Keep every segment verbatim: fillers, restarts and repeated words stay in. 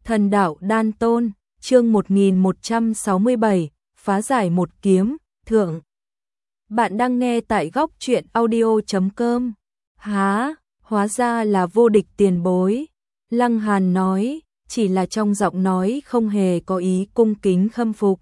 Thần đạo đan tôn, chương một nghìn một trăm sáu mươi bảy, phá giải một kiếm, thượng. Bạn đang nghe tại góc truyện audio chấm com. Há, hóa ra là vô địch tiền bối. Lăng Hàn nói, chỉ là trong giọng nói không hề có ý cung kính khâm phục.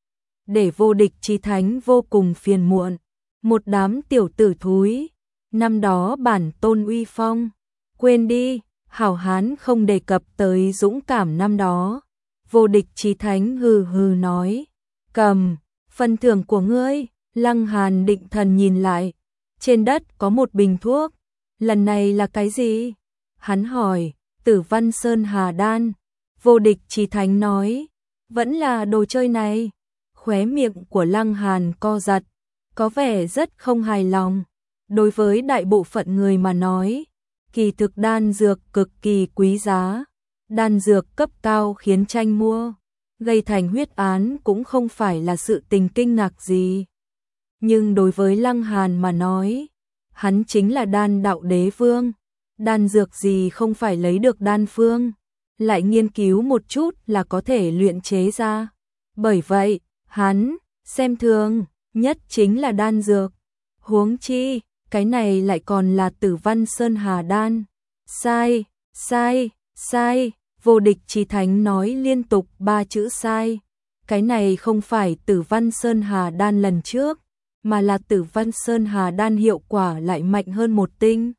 Để vô địch chí thánh vô cùng phiền muộn. Một đám tiểu tử thúi. Năm đó bản tôn uy phong. Quên đi, hảo hán không đề cập tới dũng cảm năm đó. Vô địch chí thánh hừ hừ nói. Cầm, phần thưởng của ngươi. Lăng Hàn định thần nhìn lại. Trên đất có một bình thuốc. Lần này là cái gì? Hắn hỏi. Tử Văn Sơn Hà Đan. Vô địch chí thánh nói. Vẫn là đồ chơi này. Khóe miệng của Lăng Hàn co giật. Có vẻ rất không hài lòng. Đối với đại bộ phận người mà nói. Kỳ thực đan dược cực kỳ quý giá. Đan dược cấp cao khiến tranh mua. Gây thành huyết án cũng không phải là sự tình kinh ngạc gì. Nhưng đối với Lăng Hàn mà nói. Hắn chính là đan đạo đế vương. Đan dược gì không phải lấy được đan phương. Lại nghiên cứu một chút là có thể luyện chế ra. Bởi vậy, hắn, xem thường, nhất chính là đan dược. Huống chi, cái này lại còn là Tử Văn Sơn Hà Đan. Sai, sai, sai, vô địch chí thánh nói liên tục ba chữ sai. Cái này không phải Tử Văn Sơn Hà Đan lần trước, mà là Tử Văn Sơn Hà Đan hiệu quả lại mạnh hơn một tinh.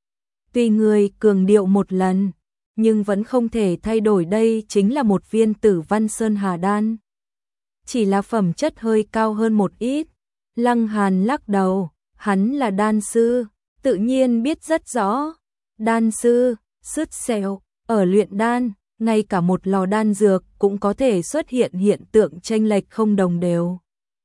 Tuy người cường điệu một lần, nhưng vẫn không thể thay đổi đây chính là một viên Tử Văn Sơn Hà Đan. Chỉ là phẩm chất hơi cao hơn một ít. Lăng Hàn lắc đầu, hắn là đan sư, tự nhiên biết rất rõ. Đan sư, sứt sẹo, ở luyện đan, ngay cả một lò đan dược cũng có thể xuất hiện hiện tượng chênh lệch không đồng đều.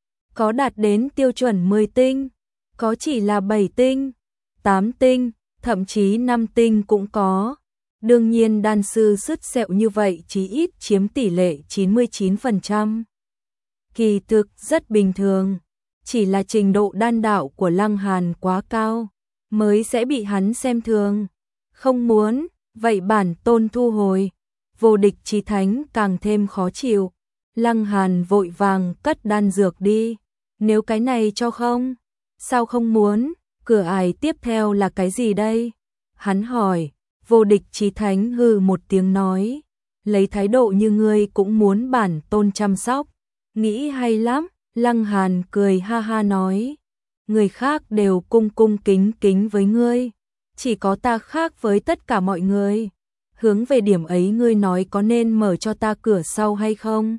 Có đạt đến tiêu chuẩn mười tinh, có chỉ là bảy tinh, tám tinh, thậm chí năm tinh cũng có. Đương nhiên đan sư sứt sẹo như vậy chí ít chiếm tỷ lệ chín mươi chín phần trăm. Kỳ thực rất bình thường, chỉ là trình độ đan đạo của Lăng Hàn quá cao, mới sẽ bị hắn xem thường. Không muốn, vậy bản tôn thu hồi. Vô địch chí thánh càng thêm khó chịu. Lăng Hàn vội vàng cất đan dược đi. Nếu cái này cho không? Sao không muốn? Cửa ải tiếp theo là cái gì đây? Hắn hỏi. Vô địch chí thánh hừ một tiếng nói. Lấy thái độ như ngươi cũng muốn bản tôn chăm sóc. Nghĩ hay lắm. Lăng Hàn cười ha ha nói. Người khác đều cung cung kính kính với ngươi. Chỉ có ta khác với tất cả mọi người. Hướng về điểm ấy ngươi nói có nên mở cho ta cửa sau hay không?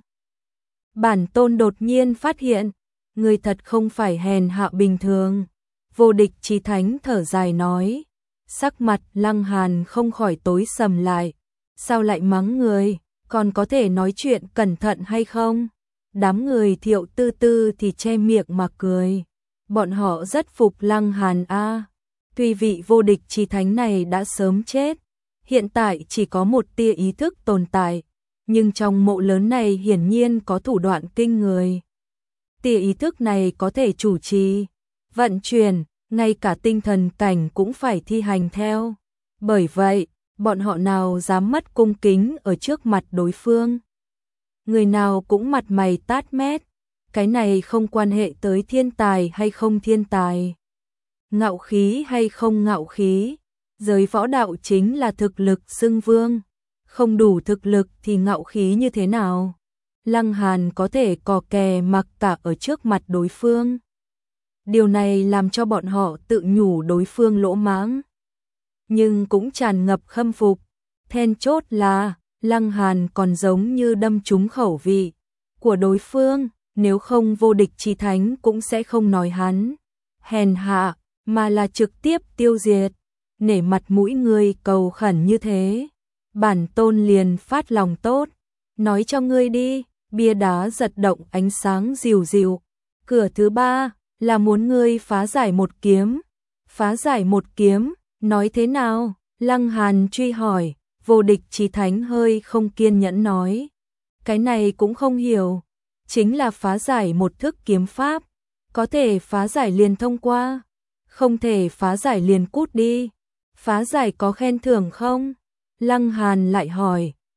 Bản tôn đột nhiên phát hiện. Ngươi thật không phải hèn hạ bình thường. Vô địch chí thánh thở dài nói. Sắc mặt Lăng Hàn không khỏi tối sầm lại. Sao lại mắng người? Còn có thể nói chuyện cẩn thận hay không? Đám người Thiệu Tư Tư thì che miệng mà cười. Bọn họ rất phục Lăng Hàn a. À. Tuy vị vô địch chí thánh này đã sớm chết, hiện tại chỉ có một tia ý thức tồn tại, nhưng trong mộ lớn này hiển nhiên có thủ đoạn kinh người. Tia ý thức này có thể chủ trì, vận chuyển, ngay cả tinh thần cảnh cũng phải thi hành theo. Bởi vậy, bọn họ nào dám mất cung kính ở trước mặt đối phương. Người nào cũng mặt mày tát mét, cái này không quan hệ tới thiên tài hay không thiên tài, ngạo khí hay không ngạo khí, giới võ đạo chính là thực lực xưng vương, không đủ thực lực thì ngạo khí như thế nào? Lăng Hàn có thể cò kè mặc cả ở trước mặt đối phương. Điều này làm cho bọn họ tự nhủ đối phương lỗ mãng, nhưng cũng tràn ngập khâm phục. Then chốt là Lăng Hàn còn giống như đâm trúng khẩu vị của đối phương, nếu không vô địch chí thánh cũng sẽ không nói hắn hèn hạ, mà là trực tiếp tiêu diệt. Nể mặt mũi người cầu khẩn như thế, bản tôn liền phát lòng tốt. Nói cho ngươi đi, bia đá giật động ánh sáng dịu dịu. Cửa thứ ba là muốn ngươi phá giải một kiếm. Phá giải một kiếm, nói thế nào? Lăng Hàn truy hỏi. Vô địch chí thánh hơi không kiên nhẫn nói. Cái này cũng không hiểu. Chính là phá giải một thức kiếm pháp. Có thể phá giải liền thông qua. Không thể phá giải liền cút đi. Phá giải có khen thưởng không? Lăng Hàn lại hỏi.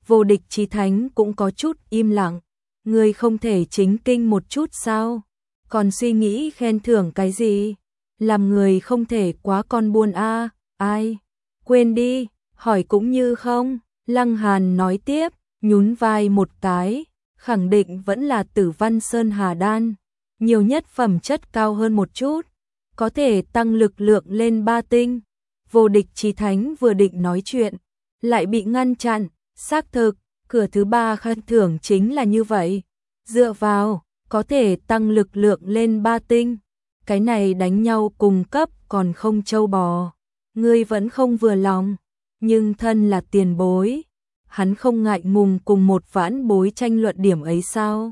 Vô Địch Chí Thánh cũng có chút im lặng. Ngươi không thể chính kinh một chút sao? Còn suy nghĩ khen thưởng cái gì? Làm người không thể quá con buôn a. À. Ai? Quên đi, hỏi cũng như không. Lăng Hàn nói tiếp, nhún vai một cái, khẳng định vẫn là Tử Văn Sơn Hà Đan, nhiều nhất phẩm chất cao hơn một chút, có thể tăng lực lượng lên ba tinh. Vô Địch Chí Thánh vừa định nói chuyện, lại bị ngăn chặn. Xác thực, cửa thứ ba khen thưởng chính là như vậy. Dựa vào, có thể tăng lực lượng lên ba tinh. Cái này đánh nhau cùng cấp còn không trâu bò. Ngươi vẫn không vừa lòng, nhưng thân là tiền bối. Hắn không ngại ngùng cùng một vãn bối tranh luận điểm ấy sao?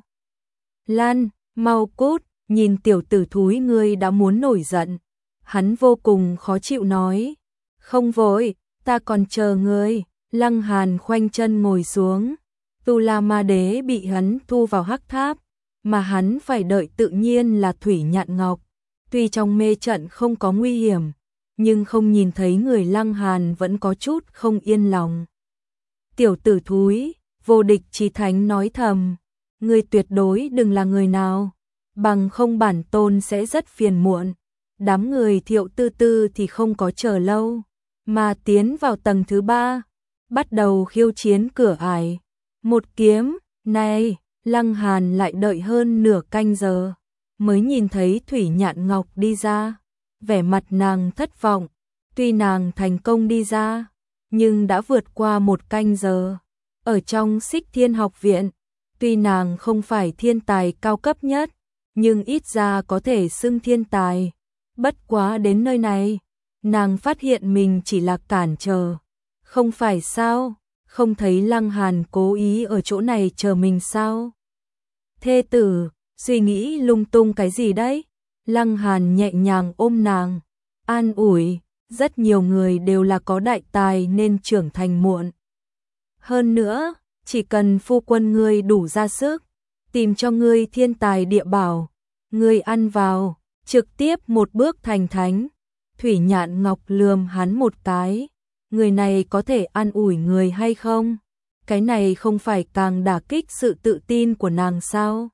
Lan, mau cút, nhìn tiểu tử thúi ngươi đã muốn nổi giận. Hắn vô cùng khó chịu nói. Không vội, ta còn chờ ngươi. Lăng Hàn khoanh chân ngồi xuống. Tu La Ma Đế bị hắn thu vào hắc tháp, mà hắn phải đợi tự nhiên là Thủy Nhạn Ngọc. Tuy trong mê trận không có nguy hiểm, nhưng không nhìn thấy người Lăng Hàn vẫn có chút không yên lòng. Tiểu tử thúi, Vô Địch Chí Thánh nói thầm, ngươi tuyệt đối đừng là người nào, bằng không bản tôn sẽ rất phiền muộn. Đám người Thiệu Tư Tư thì không có chờ lâu, mà tiến vào tầng thứ ba, bắt đầu khiêu chiến cửa ải. Một kiếm, này, Lăng Hàn lại đợi hơn nửa canh giờ, mới nhìn thấy Thủy Nhạn Ngọc đi ra. Vẻ mặt nàng thất vọng, tuy nàng thành công đi ra, nhưng đã vượt qua một canh giờ. Ở trong Xích Thiên học viện, tuy nàng không phải thiên tài cao cấp nhất, nhưng ít ra có thể xưng thiên tài. Bất quá đến nơi này, nàng phát hiện mình chỉ là cản trở. Không phải sao, không thấy Lăng Hàn cố ý ở chỗ này chờ mình sao? Thê tử, suy nghĩ lung tung cái gì đấy? Lăng Hàn nhẹ nhàng ôm nàng, an ủi, rất nhiều người đều là có đại tài nên trưởng thành muộn. Hơn nữa, chỉ cần phu quân ngươi đủ ra sức, tìm cho ngươi thiên tài địa bảo, ngươi ăn vào, trực tiếp một bước thành thánh. Thủy Nhạn Ngọc lườm hắn một cái, người này có thể an ủi người hay không? Cái này không phải càng đả kích sự tự tin của nàng sao?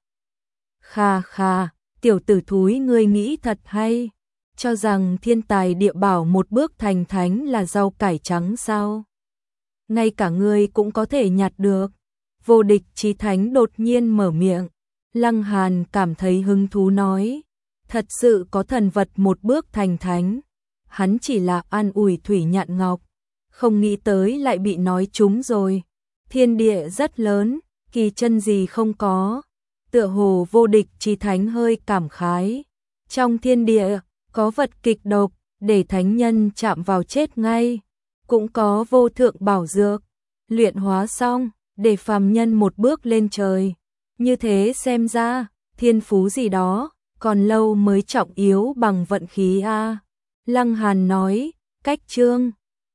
Kha kha, tiểu tử thúi ngươi nghĩ thật hay, cho rằng thiên tài địa bảo một bước thành thánh là rau cải trắng sao? Ngay cả ngươi cũng có thể nhặt được. Vô Địch Chí Thánh đột nhiên mở miệng. Lăng Hàn cảm thấy hứng thú nói, thật sự có thần vật một bước thành thánh. Hắn chỉ là an ủi Thủy Nhạn Ngọc, không nghĩ tới lại bị nói trúng rồi. Thiên địa rất lớn, kỳ chân gì không có. Tựa hồ Vô Địch Chí Thánh hơi cảm khái. Trong thiên địa, có vật kịch độc, để thánh nhân chạm vào chết ngay. Cũng có vô thượng bảo dược, luyện hóa xong, để phàm nhân một bước lên trời. Như thế xem ra, thiên phú gì đó, còn lâu mới trọng yếu bằng vận khí a. Lăng Hàn nói, cách chương